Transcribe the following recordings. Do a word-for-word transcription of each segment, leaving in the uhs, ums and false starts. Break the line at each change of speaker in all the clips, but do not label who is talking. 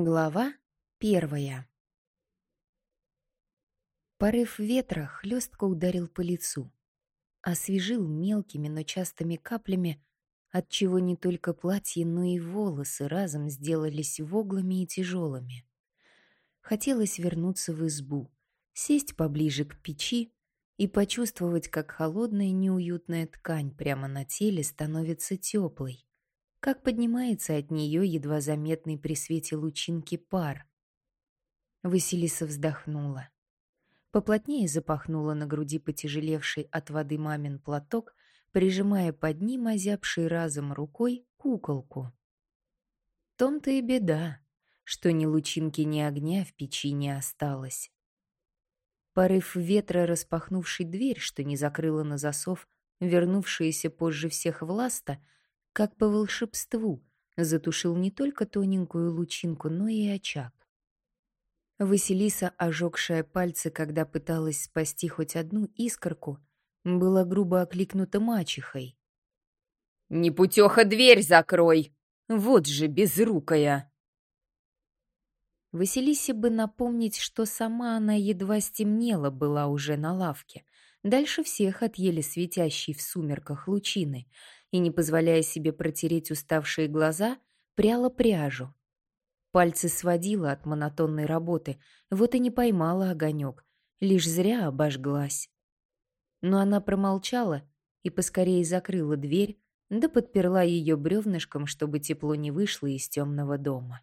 Глава первая. Порыв ветра хлестко ударил по лицу, освежил мелкими, но частыми каплями, отчего не только платье, но и волосы разом сделались воглыми и тяжелыми. Хотелось вернуться в избу, сесть поближе к печи и почувствовать, как холодная неуютная ткань прямо на теле становится теплой, как поднимается от нее едва заметный при свете лучинки пар. Василиса вздохнула. Поплотнее запахнула на груди потяжелевший от воды мамин платок, прижимая под ним озябшей разом рукой куколку. В том-то и беда, что ни лучинки, ни огня в печи не осталось. Порыв ветра, распахнувший дверь, что не закрыла на засов, вернувшаяся позже всех Власта, как по волшебству, затушил не только тоненькую лучинку, но и очаг. Василиса, ожегшая пальцы, когда пыталась спасти хоть одну искорку, была грубо окликнута мачехой.
«Непутеха, дверь закрой! Вот же безрукая!»
Василисе бы напомнить, что сама она едва стемнела была уже на лавке, дальше всех от еле светящей в сумерках лучины, и, не позволяя себе протереть уставшие глаза, пряла пряжу. Пальцы сводила от монотонной работы, вот и не поймала огонек, лишь зря обожглась. Но она промолчала и поскорее закрыла дверь, да подперла ее бревнышком, чтобы тепло не вышло из темного дома.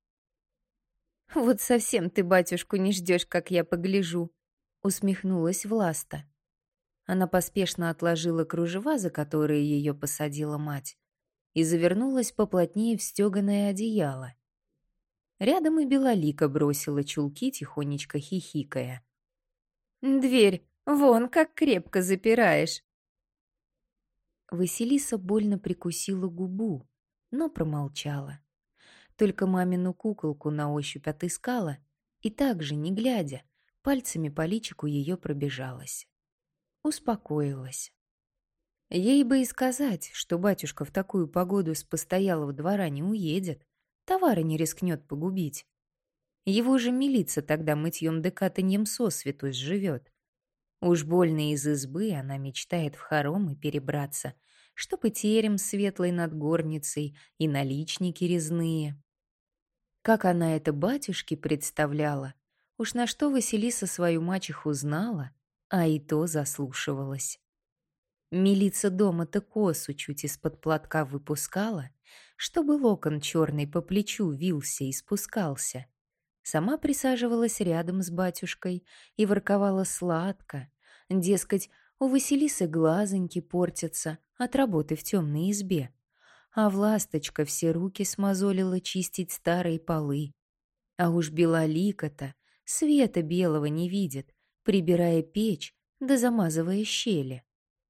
«Вот совсем ты батюшку не ждешь, как я погляжу», — усмехнулась Власта. Она поспешно отложила кружева, за которые ее посадила мать, и завернулась поплотнее в стеганое одеяло. Рядом и Белолика бросила чулки, тихонечко хихикая. «Дверь вон как крепко запираешь!» Василиса больно прикусила губу, но промолчала. Только мамину куколку на ощупь отыскала и также, не глядя, пальцами по личику ее пробежалась. Успокоилась. Ей бы и сказать, что батюшка в такую погоду с постоялого двора не уедет, товары не рискнет погубить. Его же милица тогда мытьем да катаньем сосвету сживет. Уж больно из избы она мечтает в хоромы перебраться, чтоб и терем светлой над горницей, и наличники резные. Как она это батюшке представляла, уж на что Василиса свою мачеху знала, а и то заслушивалась. Милица дома-то косу чуть из-под платка выпускала, чтобы локон черный по плечу вился и спускался. Сама присаживалась рядом с батюшкой и ворковала сладко. Дескать, у Василисы глазоньки портятся от работы в темной избе. А Власточка все руки смазолила чистить старые полы. А уж Белолика-то света белого не видит, прибирая печь да замазывая щели.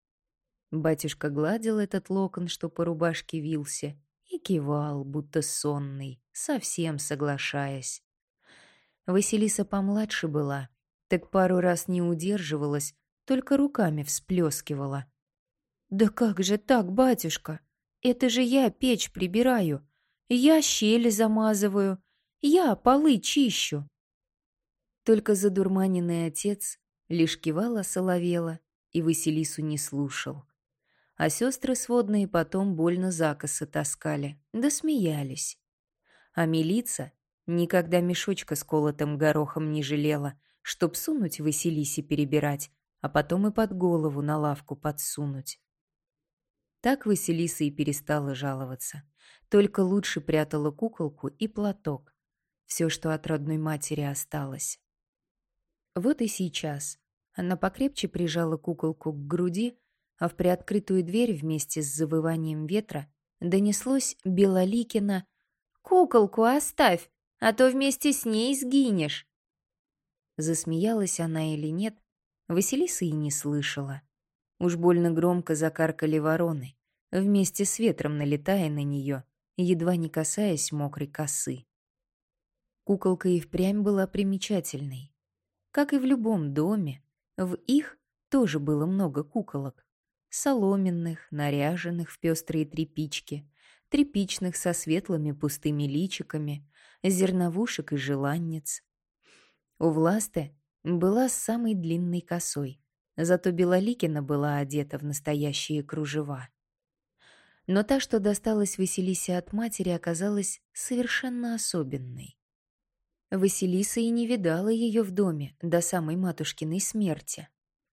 Батюшка гладил этот локон, что по рубашке вился, и кивал, будто сонный, совсем соглашаясь. Василиса помладше была, так пару раз не удерживалась, только руками всплескивала. «Да как же так, батюшка? Это же я печь прибираю, я щели замазываю, я полы чищу». Только задурманенный отец лишь кивал осоловело и Василису не слушал. А сестры сводные потом больно за косы таскали, да смеялись. А милица никогда мешочка с колотым горохом не жалела, чтоб сунуть Василисе перебирать, а потом и под голову на лавку подсунуть. Так Василиса и перестала жаловаться, только лучше прятала куколку и платок, все, что от родной матери осталось. Вот и сейчас она покрепче прижала куколку к груди, а в приоткрытую дверь вместе с завыванием ветра донеслось Белоликино: «Куколку оставь, а то вместе с ней сгинешь». Засмеялась она или нет, Василиса и не слышала. Уж больно громко закаркали вороны, вместе с ветром налетая на нее, едва не касаясь мокрой косы. Куколка и впрямь была примечательной. Как и в любом доме, в их тоже было много куколок. Соломенных, наряженных в пестрые тряпички, тряпичных со светлыми пустыми личиками, зерновушек и желанниц. У Власты была с самой длинной косой, зато Белоликина была одета в настоящие кружева. Но та, что досталась Василисе от матери, оказалась совершенно особенной. Василиса и не видала ее в доме до самой матушкиной смерти.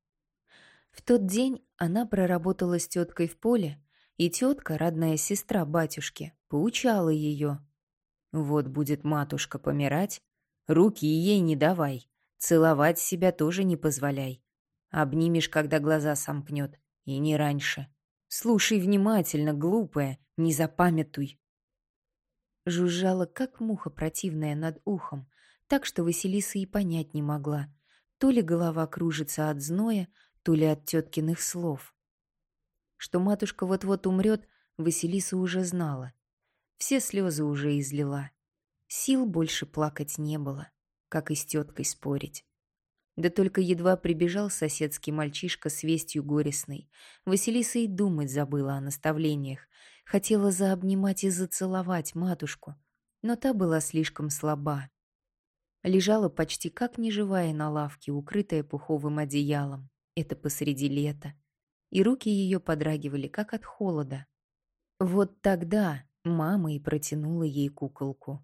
В тот день она проработала с теткой в поле, и тетка, родная сестра батюшки, поучала ее. «Вот будет матушка помирать, руки ей не давай, целовать себя тоже не позволяй. Обнимешь, когда глаза сомкнет, и не раньше. Слушай внимательно, глупая, не запамятуй». Жужжала, как муха противная над ухом, так что Василиса и понять не могла. То ли голова кружится от зноя, то ли от теткиных слов. Что матушка вот-вот умрет, Василиса уже знала. Все слезы уже излила. Сил больше плакать не было, как и с теткой спорить. Да только едва прибежал соседский мальчишка с вестью горестной. Василиса и думать забыла о наставлениях. Хотела заобнимать и зацеловать матушку, но та была слишком слаба. Лежала почти как неживая на лавке, укрытая пуховым одеялом. Это посреди лета. И руки ее подрагивали, как от холода. Вот тогда мама и протянула ей куколку.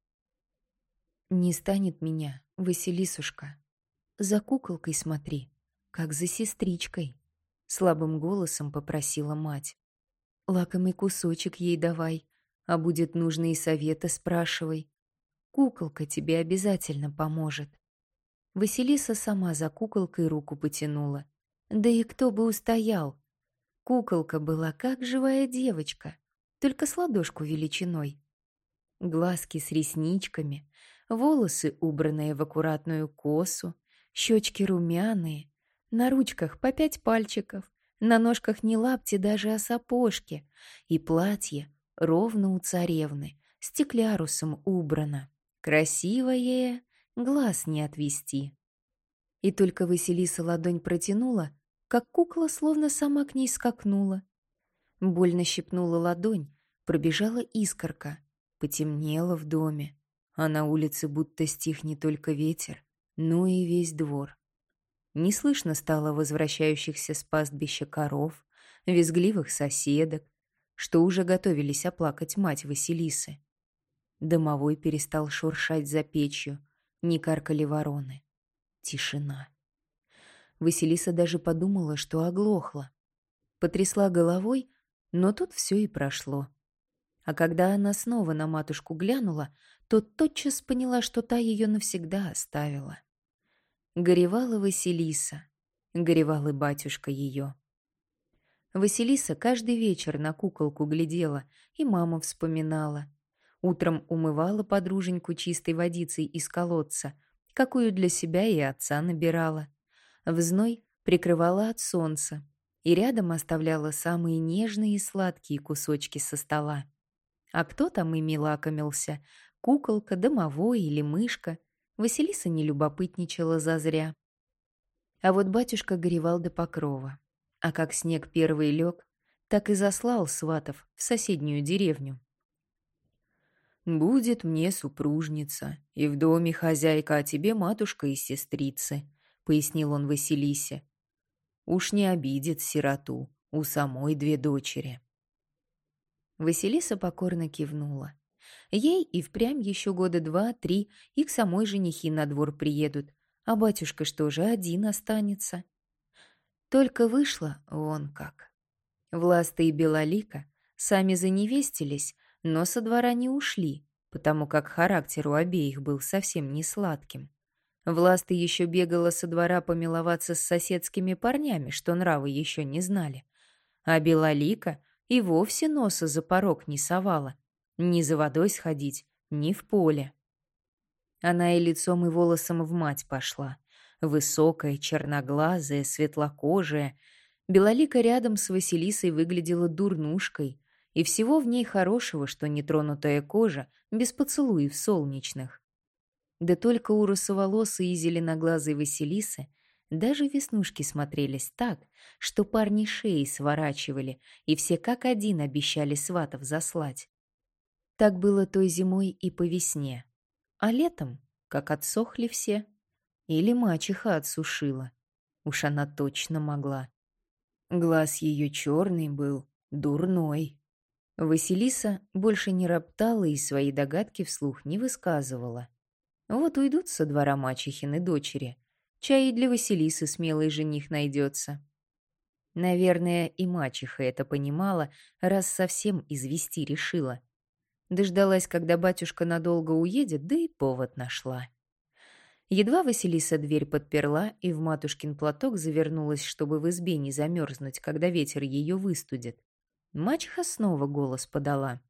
«Не станет меня, Василисушка. За куколкой смотри, как за сестричкой», — слабым голосом попросила мать. «Лакомый кусочек ей давай, а будет нужно и совета спрашивай. Куколка тебе обязательно поможет». Василиса сама за куколкой руку потянула. Да и кто бы устоял? Куколка была как живая девочка, только с ладошку величиной. Глазки с ресничками, волосы, убранные в аккуратную косу, щечки румяные, на ручках по пять пальчиков, на ножках не лапти даже, а сапожки, и платье ровно у царевны, стеклярусом убрано. Красивое, глаз не отвести. И только Василиса ладонь протянула, как кукла словно сама к ней скакнула. Больно щипнула ладонь, пробежала искорка, потемнело в доме, а на улице будто стих не только ветер, но и весь двор. Не слышно стало возвращающихся с пастбища коров, визгливых соседок, что уже готовились оплакать мать Василисы. Домовой перестал шуршать за печью, не каркали вороны. Тишина. Василиса даже подумала, что оглохла. Потрясла головой, но тут все и прошло. А когда она снова на матушку глянула, то тотчас поняла, что та ее навсегда оставила. Горевала Василиса, горевал и батюшка ее. Василиса каждый вечер на куколку глядела и маму вспоминала. Утром умывала подруженьку чистой водицей из колодца, какую для себя и отца набирала. В зной прикрывала от солнца и рядом оставляла самые нежные и сладкие кусочки со стола. А кто там ими лакомился? Куколка, домовой или мышка? Василиса не любопытничала зазря. А вот батюшка горевал до покрова. А как снег первый лег, так и заслал сватов в соседнюю деревню. «Будет мне супружница, и в доме хозяйка, а тебе матушка и сестрицы», — пояснил он Василисе. «Уж не обидит сироту, у самой две дочери». Василиса покорно кивнула. Ей и впрямь еще года два-три и к самой женихи на двор приедут, а батюшка что же один останется? Только вышло вон как. Власта и Белолика сами заневестились, но со двора не ушли, потому как характер у обеих был совсем не сладким. Власта еще бегала со двора помиловаться с соседскими парнями, что нравы еще не знали. А Белолика и вовсе носа за порог не совала. Ни за водой сходить, ни в поле. Она и лицом, и волосом в мать пошла. Высокая, черноглазая, светлокожая. Белолика рядом с Василисой выглядела дурнушкой, и всего в ней хорошего, что нетронутая кожа, без поцелуев солнечных. Да только у русоволосой и зеленоглазой Василисы Даже веснушки смотрелись так, что парни шеи сворачивали, и все как один обещали сватов заслать. Так было той зимой и по весне. А летом, как отсохли все, или мачеха отсушила. Уж она точно могла. Глаз ее черный был, дурной. Василиса больше не роптала и свои догадки вслух не высказывала. Вот уйдут со двора мачехины дочери, чай и для Василисы смелый жених найдется. Наверное, и мачеха это понимала, раз совсем извести решила. Дождалась, когда батюшка надолго уедет, да и повод нашла. Едва Василиса дверь подперла и в матушкин платок завернулась, чтобы в избе не замерзнуть, когда ветер ее выстудит. Мачеха снова голос подала.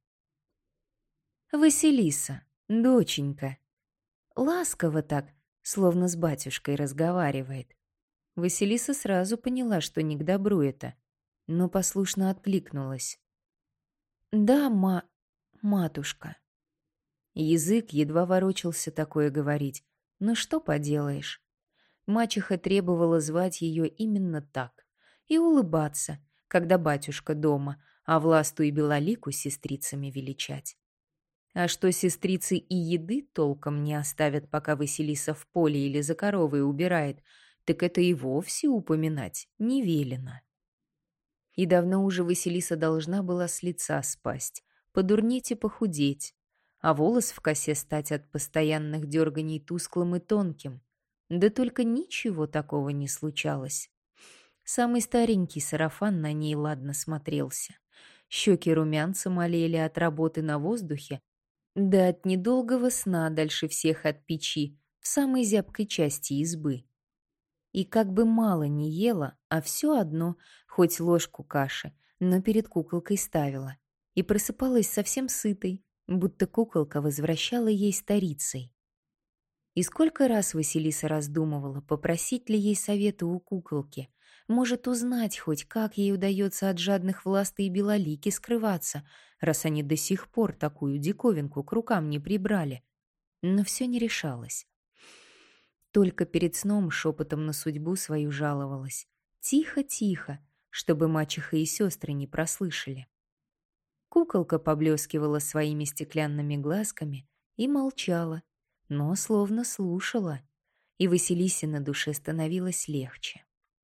«Василиса, доченька!» Ласково так, словно с батюшкой разговаривает. Василиса сразу поняла, что не к добру это, но послушно откликнулась. «Да, ма... матушка». Язык едва ворочался такое говорить, но что поделаешь. Мачеха требовала звать ее именно так и улыбаться, когда батюшка дома, а Власту и Белолику сестрицами величать. А что сестрицы и еды толком не оставят, пока Василиса в поле или за коровой убирает, так это и вовсе упоминать не велено. И давно уже Василиса должна была с лица спасть, подурнеть и похудеть, а волос в косе стать от постоянных дерганий тусклым и тонким. Да только ничего такого не случалось. Самый старенький сарафан на ней ладно смотрелся. Щеки румянцем олели от работы на воздухе, да от недолгого сна дальше всех от печи, в самой зябкой части избы. И как бы мало не ела, а все одно, хоть ложку каши, но перед куколкой ставила. И просыпалась совсем сытой, будто куколка возвращала ей старицей. И сколько раз Василиса раздумывала, попросить ли ей совета у куколки, может узнать хоть, как ей удается от жадных Власты и Белолики скрываться, раз они до сих пор такую диковинку к рукам не прибрали. Но все не решалось. Только перед сном шепотом на судьбу свою жаловалась. Тихо-тихо, чтобы мачеха и сестры не прослышали. Куколка поблескивала своими стеклянными глазками и молчала, но словно слушала, и Василисе на душе становилось легче.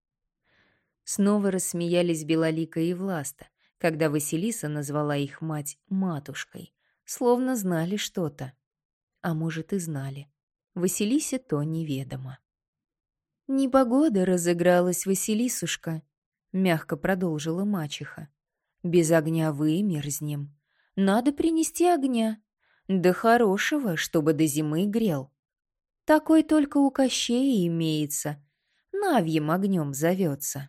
Снова рассмеялись Белолика и Власта, когда Василиса назвала их мать матушкой, словно знали что-то. А может, и знали. Василисе то неведомо. «Непогода разыгралась, Василисушка», — мягко продолжила мачеха. «Без огня вымерзнем. Надо принести огня. Да хорошего, чтобы до зимы грел. Такой только у Кощея имеется. Навьим огнем зовется».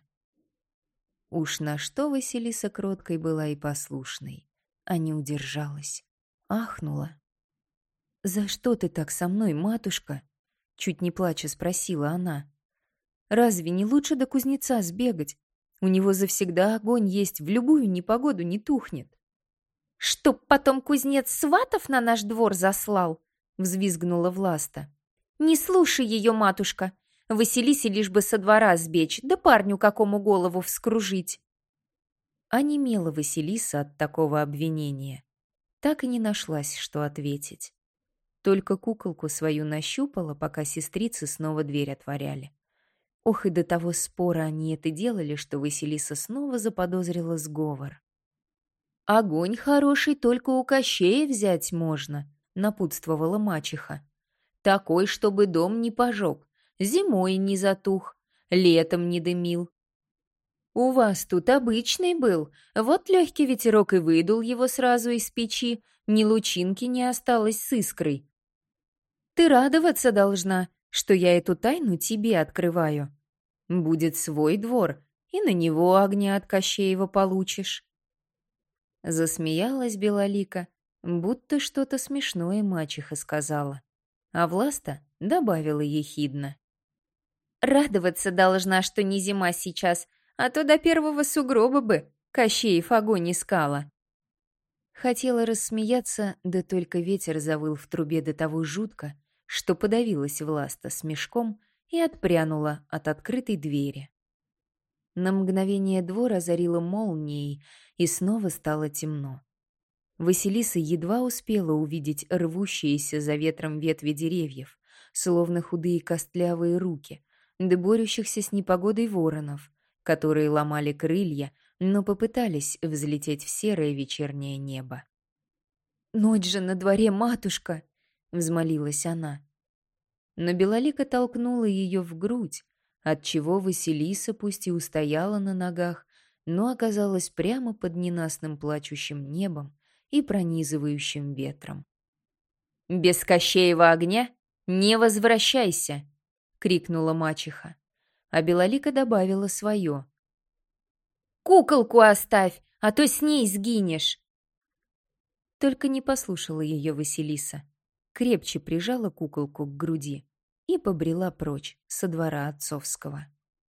Уж на что Василиса кроткой была и послушной, а не удержалась. Ахнула. «За что ты так со мной, матушка?» Чуть не плача спросила она. «Разве не лучше до кузнеца сбегать? У него завсегда огонь есть, в любую непогоду не тухнет».
«Чтоб потом кузнец сватов на наш двор заслал?» — взвизгнула Власта. «Не слушай ее, матушка. Василисе лишь бы со двора сбечь, да парню какому голову вскружить».
Онемела Василиса от такого обвинения. Так и не нашлась, что ответить. Только куколку свою нащупала, пока сестрицы снова дверь отворяли. Ох, и до того спора они это делали, что Василиса снова заподозрила сговор. «Огонь хороший только у Кощея взять можно», — напутствовала мачеха. «Такой, чтобы дом не пожег, зимой не затух, летом не дымил. У вас тут обычный был, вот легкий ветерок и выдул его сразу из печи, ни лучинки не осталось с искрой. Ты радоваться должна, что я эту тайну тебе открываю. Будет свой двор, и на него огня от Кощеева получишь». Засмеялась Белолика, будто что-то смешное мачеха сказала. А Власта добавила ехидно.
«Радоваться должна, что не зима сейчас, а то до первого сугроба бы Кощеев огонь искала».
Хотела рассмеяться, да только ветер завыл в трубе до того жутко, что подавилась Власта смешком и отпрянула от открытой двери. На мгновение двор озарило молнией, и снова стало темно. Василиса едва успела увидеть рвущиеся за ветром ветви деревьев, словно худые костлявые руки, да борющихся с непогодой воронов, которые ломали крылья, но попытались взлететь в серое вечернее небо. «Ночь же на дворе, матушка!» — взмолилась она. Но Белолика толкнула ее в грудь, отчего Василиса пусть и устояла на ногах, но оказалась прямо под ненастным плачущим небом и пронизывающим ветром.
«Без Кощеева огня не возвращайся!» — крикнула мачеха, а Белолика добавила свое. «Куколку оставь, а то с ней сгинешь!»
Только не послушала ее Василиса, крепче прижала куколку к груди и побрела прочь со двора отцовского.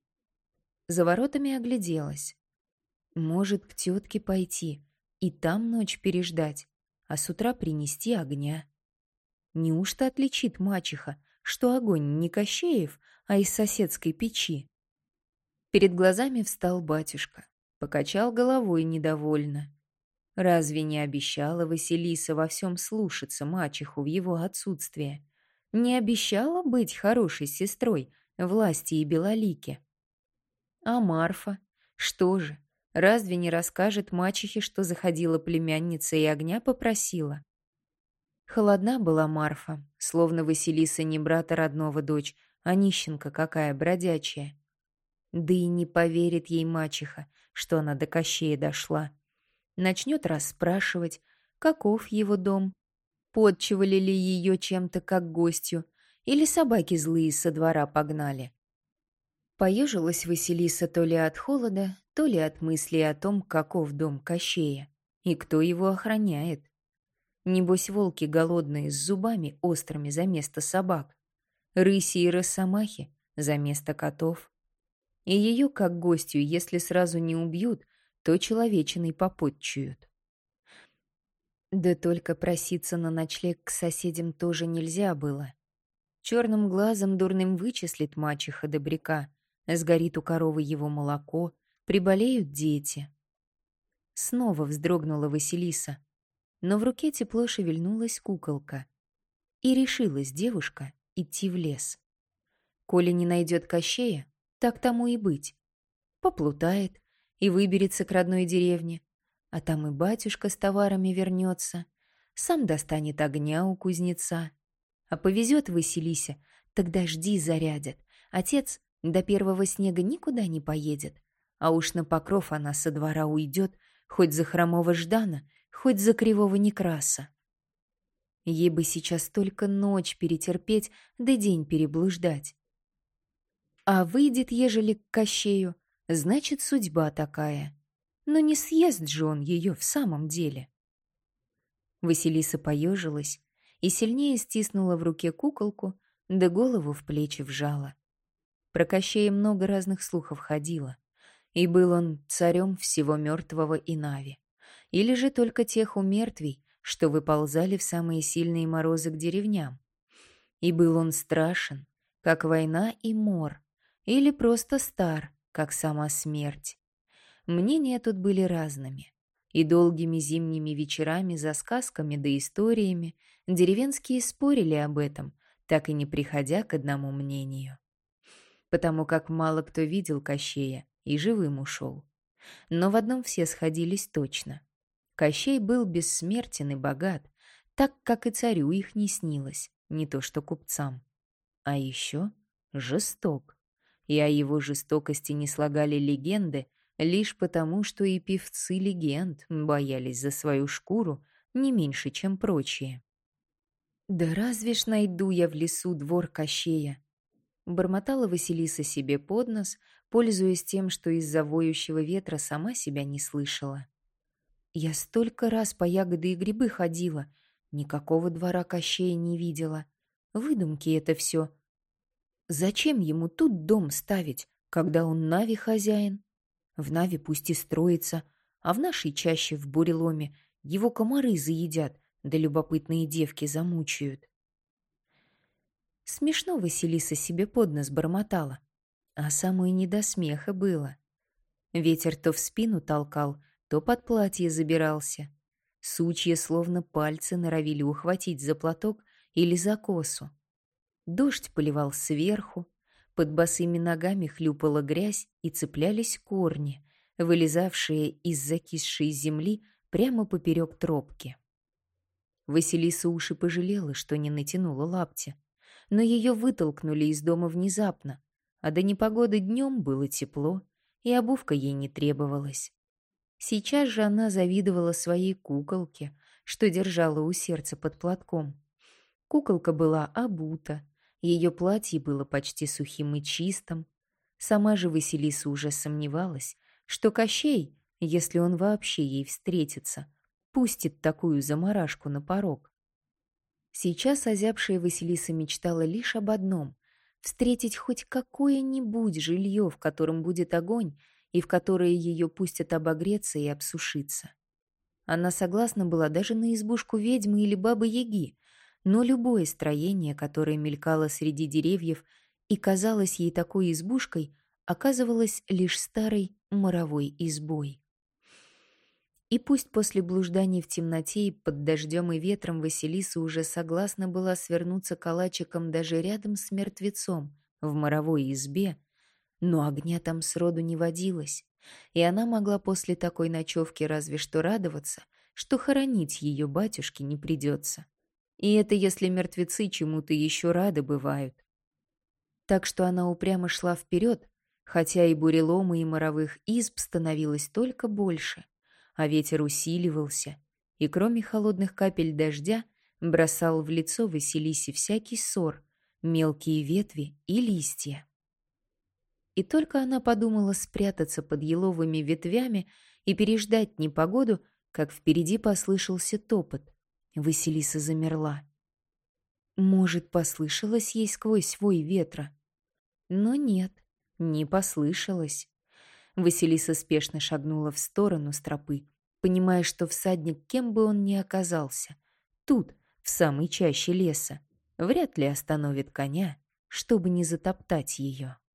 За воротами огляделась. Может, к тетке пойти и там ночь переждать, а с утра принести огня. Неужто отличит мачеха, что огонь не Кощеев, а из соседской печи? Перед глазами встал батюшка, покачал головой недовольно. Разве не обещала Василиса во всем слушаться мачеху в его отсутствие? Не обещала быть хорошей сестрой Власти и Белолике? А Марфа? Что же, разве не расскажет мачехе, что заходила племянница и огня попросила? Холодна была Марфа, словно Василиса не брата родного дочь, а нищенка какая бродячая. Да и не поверит ей мачеха, что она до Кощея дошла. Начнет расспрашивать, каков его дом, подчивали ли ее чем-то как гостью, или собаки злые со двора погнали. Поежилась Василиса то ли от холода, то ли от мысли о том, каков дом Кощея и кто его охраняет. Небось, волки голодные с зубами острыми за место собак, рыси и росомахи за место котов. И ее, как гостью, если сразу не убьют, то человечиной попотчуют. Да только проситься на ночлег к соседям тоже нельзя было. Черным глазом дурным вычислит мачеха добряка, сгорит у коровы его молоко, приболеют дети. Снова вздрогнула Василиса, но в руке тепло шевельнулась куколка. И решилась девушка идти в лес. Коли не найдет Кощея, так тому и быть. Поплутает и выберется к родной деревне, а там и батюшка с товарами вернется, сам достанет огня у кузнеца. А повезет Василисе, тогда жди зарядят. Отец до первого снега никуда не поедет, а уж на покров она со двора уйдет, хоть за хромого Ждана, хоть за кривого Некраса. Ей бы сейчас только ночь перетерпеть, да день переблуждать. А выйдет, ежели к Кощею, значит, судьба такая. Но не съест же он ее в самом деле. Василиса поежилась и сильнее стиснула в руке куколку, да голову в плечи вжала. Про Кощея много разных слухов ходило, и был он царем всего мертвого и Нави, или же только тех умертвий, что выползали в самые сильные морозы к деревням. И был он страшен, как война и мор, или просто стар, как сама смерть. Мнения тут были разными, и долгими зимними вечерами за сказками да историями деревенские спорили об этом, так и не приходя к одному мнению. Потому как мало кто видел Кощея и живым ушел. Но в одном все сходились точно. Кощей был бессмертен и богат, так как и царю их не снилось, не то что купцам. А еще жесток. И о его жестокости не слагали легенды лишь потому, что и певцы легенд боялись за свою шкуру не меньше, чем прочие. «Да разве ж найду я в лесу двор Кощея?» Бормотала Василиса себе под нос, пользуясь тем, что из-за воющего ветра сама себя не слышала. «Я столько раз по ягоды и грибы ходила, никакого двора Кощея не видела. Выдумки это все. Зачем ему тут дом ставить, когда он Нави хозяин? В Нави пусть и строится, а в нашей чаще в буреломе его комары заедят, да любопытные девки замучают». Смешно Василиса себе под нос бормотала, а самой не до смеха было. Ветер то в спину толкал, то под платье забирался. Сучья словно пальцы норовили ухватить за платок или за косу. Дождь поливал сверху, под босыми ногами хлюпала грязь и цеплялись корни, вылезавшие из закисшей земли прямо поперек тропки. Василиса уж и пожалела, что не натянула лапти, но ее вытолкнули из дома внезапно, а до непогоды днем было тепло, и обувка ей не требовалась. Сейчас же она завидовала своей куколке, что держала у сердца под платком. Куколка была обута, ее платье было почти сухим и чистым. Сама же Василиса уже сомневалась, что Кощей, если он вообще ей встретится, пустит такую заморашку на порог. Сейчас озябшая Василиса мечтала лишь об одном — встретить хоть какое-нибудь жилье, в котором будет огонь, и в которое ее пустят обогреться и обсушиться. Она согласна была даже на избушку ведьмы или бабы-яги, но любое строение, которое мелькало среди деревьев и казалось ей такой избушкой, оказывалось лишь старой моровой избой. И пусть после блужданий в темноте и под дождем и ветром Василиса уже согласна была свернуться калачиком даже рядом с мертвецом в моровой избе, но огня там сроду не водилось, и она могла после такой ночевки разве что радоваться, что хоронить ее батюшке не придется. И это если мертвецы чему-то еще рады бывают. Так что она упрямо шла вперед, хотя и бурелома, и моровых изб становилось только больше, а ветер усиливался, и кроме холодных капель дождя бросал в лицо Василисе всякий ссор, мелкие ветви и листья. И только она подумала спрятаться под еловыми ветвями и переждать непогоду, как впереди послышался топот. Василиса замерла. Может, послышалось ей сквозь вой ветра? Но нет, не послышалось. Василиса спешно шагнула в сторону с тропы, понимая, что всадник, кем бы он ни оказался, тут, в самой чаще леса, вряд ли остановит коня, чтобы не затоптать ее.